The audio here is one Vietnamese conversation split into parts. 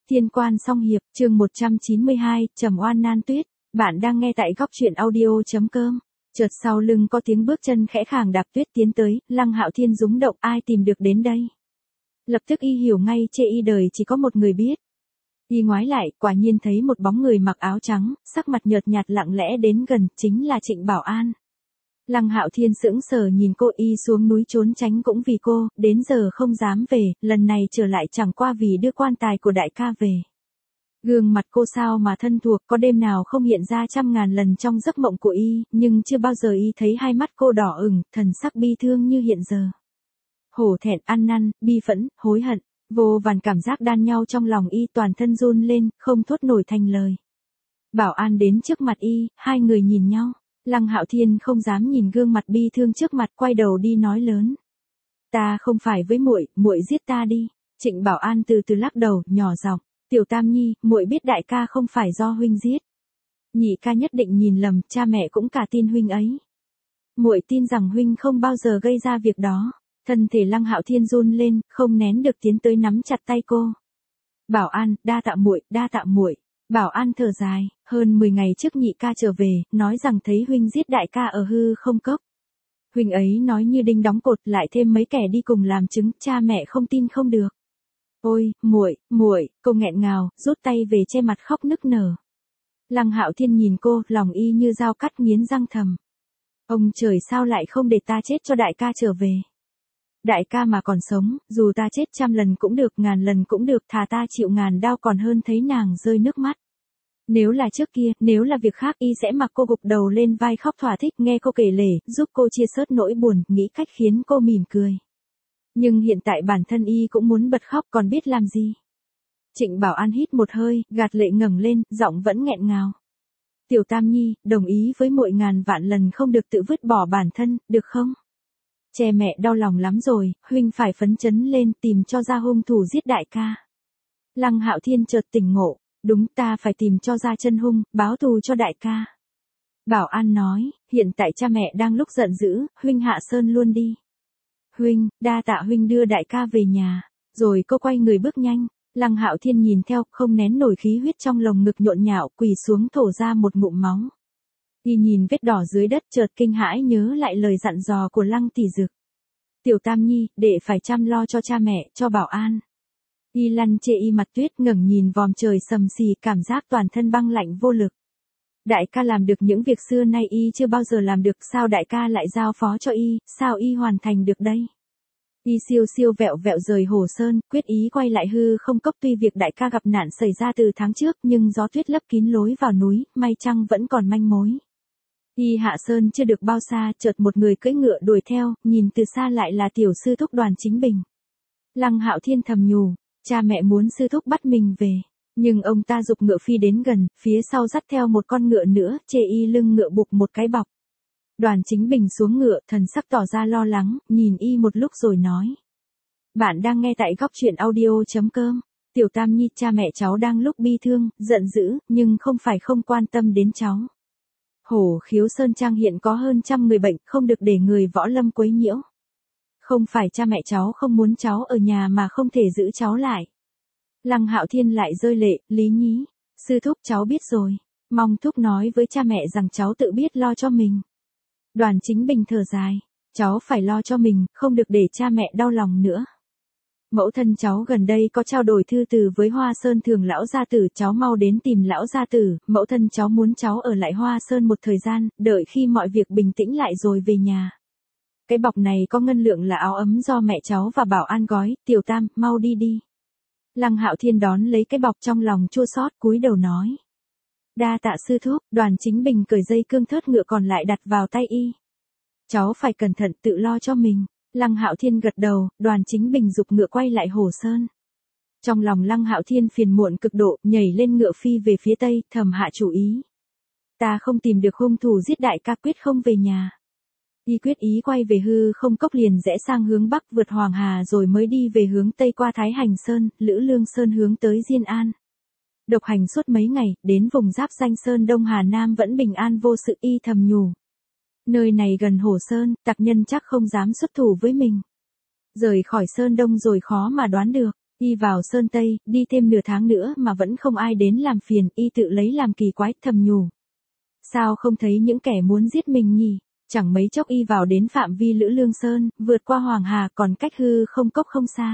Thiên Quan Song Hiệp, chương 192, Trầm Oan Nan Tuyết. Bạn đang nghe tại góc truyện audio.com. Chợt sau lưng có tiếng bước chân khẽ khàng đạp Tuyết tiến tới, Lăng Hạo Thiên rúng động, ai tìm được đến đây. Lập tức y hiểu ngay, chê y đời chỉ có một người biết. Y ngoái lại, quả nhiên thấy một bóng người mặc áo trắng, sắc mặt nhợt nhạt lặng lẽ đến gần, chính là Trịnh Bảo An. Lăng Hạo Thiên sững sờ nhìn cô, y xuống núi trốn tránh cũng vì cô, đến giờ không dám về, lần này trở lại chẳng qua vì đưa quan tài của đại ca về. Gương mặt cô sao mà thân thuộc, có đêm nào không hiện ra trăm ngàn lần trong giấc mộng của y, nhưng chưa bao giờ y thấy hai mắt cô đỏ ửng, thần sắc bi thương như hiện giờ. Hổ thẹn, ăn năn, bi phẫn, hối hận, vô vàn cảm giác đan nhau trong lòng y, toàn thân run lên, không thốt nổi thành lời. Bảo An đến trước mặt y, hai người nhìn nhau. Lăng Hạo Thiên không dám nhìn gương mặt bi thương trước mặt, quay đầu đi nói lớn. Ta không phải với muội, muội giết ta đi. Trịnh Bảo An từ từ lắc đầu, nhỏ giọng, Tiểu Tam Nhi, muội biết đại ca không phải do huynh giết. Nhị ca nhất định nhìn lầm, cha mẹ cũng cả tin huynh ấy. Muội tin rằng huynh không bao giờ gây ra việc đó. Thân thể Lăng Hạo Thiên run lên, không nén được tiến tới nắm chặt tay cô. Bảo An, đa tạ muội, đa tạ muội. Bảo An thở dài, hơn 10 ngày trước nhị ca trở về, nói rằng thấy huynh giết đại ca ở hư không cốc. Huynh ấy nói như đinh đóng cột, lại thêm mấy kẻ đi cùng làm chứng, cha mẹ không tin không được. Ôi, muội, cô nghẹn ngào, rút tay về che mặt khóc nức nở. Lăng Hạo Thiên nhìn cô, lòng y như dao cắt nghiến răng thầm. Ông trời sao lại không để ta chết cho đại ca trở về. Đại ca mà còn sống, dù ta chết 100 lần cũng được, 1000 lần cũng được, thà ta chịu 1000 đau còn hơn thấy nàng rơi nước mắt. Nếu là trước kia, nếu là việc khác, y sẽ mặc cô gục đầu lên vai khóc thỏa thích, nghe cô kể lể, giúp cô chia sớt nỗi buồn, nghĩ cách khiến cô mỉm cười. Nhưng hiện tại bản thân y cũng muốn bật khóc, còn biết làm gì. Trịnh Bảo An hít một hơi, gạt lệ ngẩng lên, giọng vẫn nghẹn ngào. Tiểu Tam Nhi, đồng ý với muội 1000 vạn lần không được tự vứt bỏ bản thân, được không? Che mẹ đau lòng lắm rồi, huynh phải phấn chấn lên, tìm cho ra hung thủ giết đại ca. Lăng Hạo Thiên chợt tỉnh ngộ, đúng, ta phải tìm cho ra chân hung, báo thù cho đại ca. Bảo An nói, hiện tại cha mẹ đang lúc giận dữ, huynh hạ sơn luôn đi. Huynh, đa tạ huynh đưa đại ca về nhà. Rồi cô quay người bước nhanh. Lăng Hạo Thiên nhìn theo, không nén nổi khí huyết trong lồng ngực nhộn nhạo, quỳ xuống thổ ra một ngụm máu. Y nhìn vết đỏ dưới đất, chợt kinh hãi nhớ lại lời dặn dò của Lăng tỷ dực. Tiểu Tam Nhi, đệ phải chăm lo cho cha mẹ, cho Bảo An. Y lăn chê y mặt Tuyết, ngẩng nhìn vòm trời sầm xì, cảm giác toàn thân băng lạnh vô lực. Đại ca làm được những việc xưa nay y chưa bao giờ làm được, sao đại ca lại giao phó cho y, sao y hoàn thành được đây? Y siêu siêu vẹo vẹo rời Hồ Sơn, quyết ý quay lại hư không cốc, tuy việc đại ca gặp nạn xảy ra từ tháng trước, nhưng gió tuyết lấp kín lối vào núi, may chăng vẫn còn manh mối. Y hạ sơn chưa được bao xa, chợt một người cưỡi ngựa đuổi theo, nhìn từ xa lại là tiểu sư thúc Đoàn Chính Bình. Lăng Hạo Thiên thầm nhủ, cha mẹ muốn sư thúc bắt mình về, nhưng ông ta giục ngựa phi đến gần, phía sau dắt theo một con ngựa nữa, chê y lưng ngựa buộc một cái bọc. Đoàn Chính Bình xuống ngựa, thần sắc tỏ ra lo lắng, nhìn y một lúc rồi nói. Bạn đang nghe tại góc truyện audio.com. Tiểu Tam Nhi, cha mẹ cháu đang lúc bi thương, giận dữ, nhưng không phải không quan tâm đến cháu. Hổ Khiếu Sơn Trang hiện có hơn 100 người bệnh, không được để người võ lâm quấy nhiễu. Không phải cha mẹ cháu không muốn cháu ở nhà mà không thể giữ cháu lại. Lăng Hạo Thiên lại rơi lệ, Lý Nhí, sư thúc cháu biết rồi, mong thúc nói với cha mẹ rằng cháu tự biết lo cho mình. Đoàn Chính Bình thở dài, cháu phải lo cho mình, không được để cha mẹ đau lòng nữa. Mẫu thân cháu gần đây có trao đổi thư từ với Hoa Sơn Thường lão gia tử, cháu mau đến tìm lão gia tử, mẫu thân cháu muốn cháu ở lại Hoa Sơn một thời gian, đợi khi mọi việc bình tĩnh lại rồi về nhà. Cái bọc này có ngân lượng là áo ấm do mẹ cháu và Bảo An gói, Tiểu Tam, mau đi đi. Lăng Hạo Thiên đón lấy cái bọc trong lòng chua xót, cúi đầu nói. Đa tạ sư thúc. Đoàn Chính Bình cởi dây cương thớt ngựa còn lại đặt vào tay y. Cháu phải cẩn thận, tự lo cho mình. Lăng Hạo Thiên gật đầu, Đoàn Chính Bình giục ngựa quay lại Hồ Sơn. Trong lòng Lăng Hạo Thiên phiền muộn cực độ, nhảy lên ngựa phi về phía tây, thầm hạ chủ ý. Ta không tìm được hung thủ giết đại ca, quyết không về nhà. Y quyết ý quay về hư không cốc, liền rẽ sang hướng bắc vượt Hoàng Hà rồi mới đi về hướng tây qua Thái Hành Sơn, Lữ Lương Sơn hướng tới Diên An. Độc hành suốt mấy ngày, đến vùng giáp danh Sơn Đông Hà Nam vẫn bình an vô sự, y thầm nhủ. Nơi này gần Hồ Sơn, tặc nhân chắc không dám xuất thủ với mình. Rời khỏi Sơn Đông rồi khó mà đoán được. Y vào Sơn Tây, đi thêm nửa tháng nữa mà vẫn không ai đến làm phiền, Y tự lấy làm kỳ quái, thầm nhủ. Sao không thấy những kẻ muốn giết mình nhỉ? Chẳng mấy chốc Y vào đến phạm vi Lữ Lương Sơn, vượt qua Hoàng Hà còn cách hư không cốc không xa.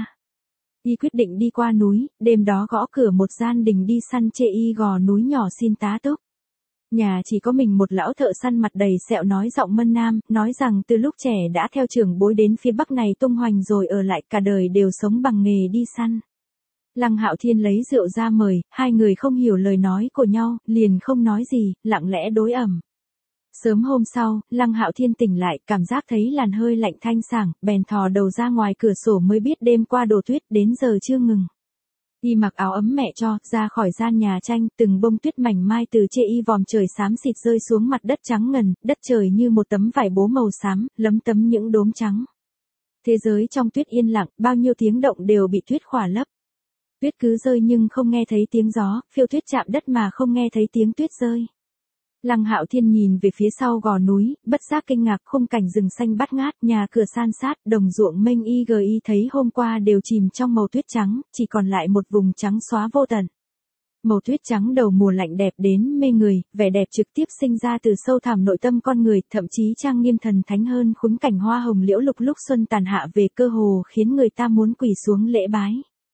Y quyết định đi qua núi, đêm đó gõ cửa một gian đình đi săn chê Y gò núi nhỏ xin tá túc. Nhà chỉ có mình một lão thợ săn mặt đầy sẹo nói giọng Mân Nam, nói rằng từ lúc trẻ đã theo trưởng bối đến phía Bắc này tung hoành rồi ở lại cả đời đều sống bằng nghề đi săn. Lăng Hạo Thiên lấy rượu ra mời, hai người không hiểu lời nói của nhau, liền không nói gì, lặng lẽ đối ẩm. Sớm hôm sau, Lăng Hạo Thiên tỉnh lại, cảm giác thấy làn hơi lạnh thanh sảng, bèn thò đầu ra ngoài cửa sổ mới biết đêm qua đổ tuyết đến giờ chưa ngừng. Y mặc áo ấm mẹ cho, ra khỏi gian nhà tranh, từng bông tuyết mảnh mai từ chê Y vòm trời xám xịt rơi xuống mặt đất trắng ngần, đất trời như một tấm vải bố màu xám, lấm tấm những đốm trắng. Thế giới trong tuyết yên lặng, bao nhiêu tiếng động đều bị tuyết khỏa lấp. Tuyết cứ rơi nhưng không nghe thấy tiếng gió, phiêu tuyết chạm đất mà không nghe thấy tiếng tuyết rơi. Lăng Hạo Thiên nhìn về phía sau gò núi, bất giác kinh ngạc khung cảnh rừng xanh bát ngát, nhà cửa san sát, đồng ruộng mênh y thấy hôm qua đều chìm trong màu tuyết trắng, chỉ còn lại một vùng trắng xóa vô tận. Màu tuyết trắng đầu mùa lạnh đẹp đến mê người, vẻ đẹp trực tiếp sinh ra từ sâu thẳm nội tâm con người, thậm chí trang nghiêm thần thánh hơn khung cảnh hoa hồng liễu lục lúc xuân tàn hạ về, cơ hồ khiến người ta muốn quỳ xuống lễ bái.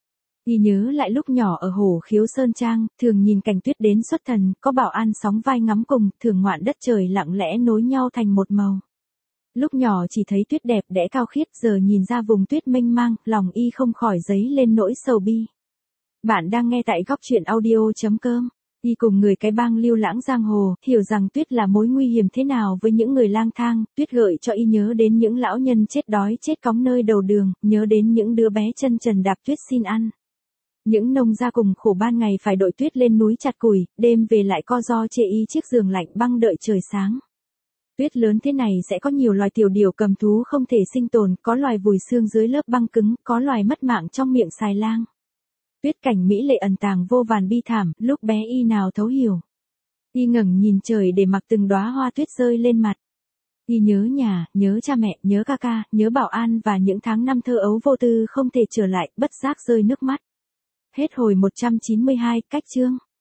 Y nhớ lại lúc nhỏ ở Hồ Khiếu Sơn Trang, thường nhìn cảnh tuyết đến xuất thần, có bảo an sóng vai ngắm cùng, thường ngoạn đất trời lặng lẽ nối nhau thành một màu. Lúc nhỏ chỉ thấy tuyết đẹp đẽ cao khiết, giờ nhìn ra vùng tuyết mênh mang, lòng Y không khỏi dấy lên nỗi sầu bi. Bạn đang nghe tại góc truyện audio.com. Y cùng người cái bang lưu lãng giang hồ, hiểu rằng tuyết là mối nguy hiểm thế nào với những người lang thang, tuyết gợi cho Y nhớ đến những lão nhân chết đói chết cóng nơi đầu đường, nhớ đến những đứa bé chân trần đạp tuyết xin ăn. Những nông gia cùng khổ ban ngày phải đội tuyết lên núi chặt củi, đêm về lại co ro chê Y chiếc giường lạnh băng đợi trời sáng. Tuyết lớn thế này sẽ có nhiều loài tiểu điểu cầm thú không thể sinh tồn, có loài vùi xương dưới lớp băng cứng, có loài mất mạng trong miệng xài lang. Tuyết cảnh mỹ lệ ẩn tàng vô vàn bi thảm, lúc bé Y nào thấu hiểu. Y ngẩng nhìn trời để mặc từng đóa hoa tuyết rơi lên mặt. Y nhớ nhà, nhớ cha mẹ, nhớ ca ca, nhớ bảo an và những tháng năm thơ ấu vô tư không thể trở lại, bất giác rơi nước mắt. Hết hồi 192, cách chương.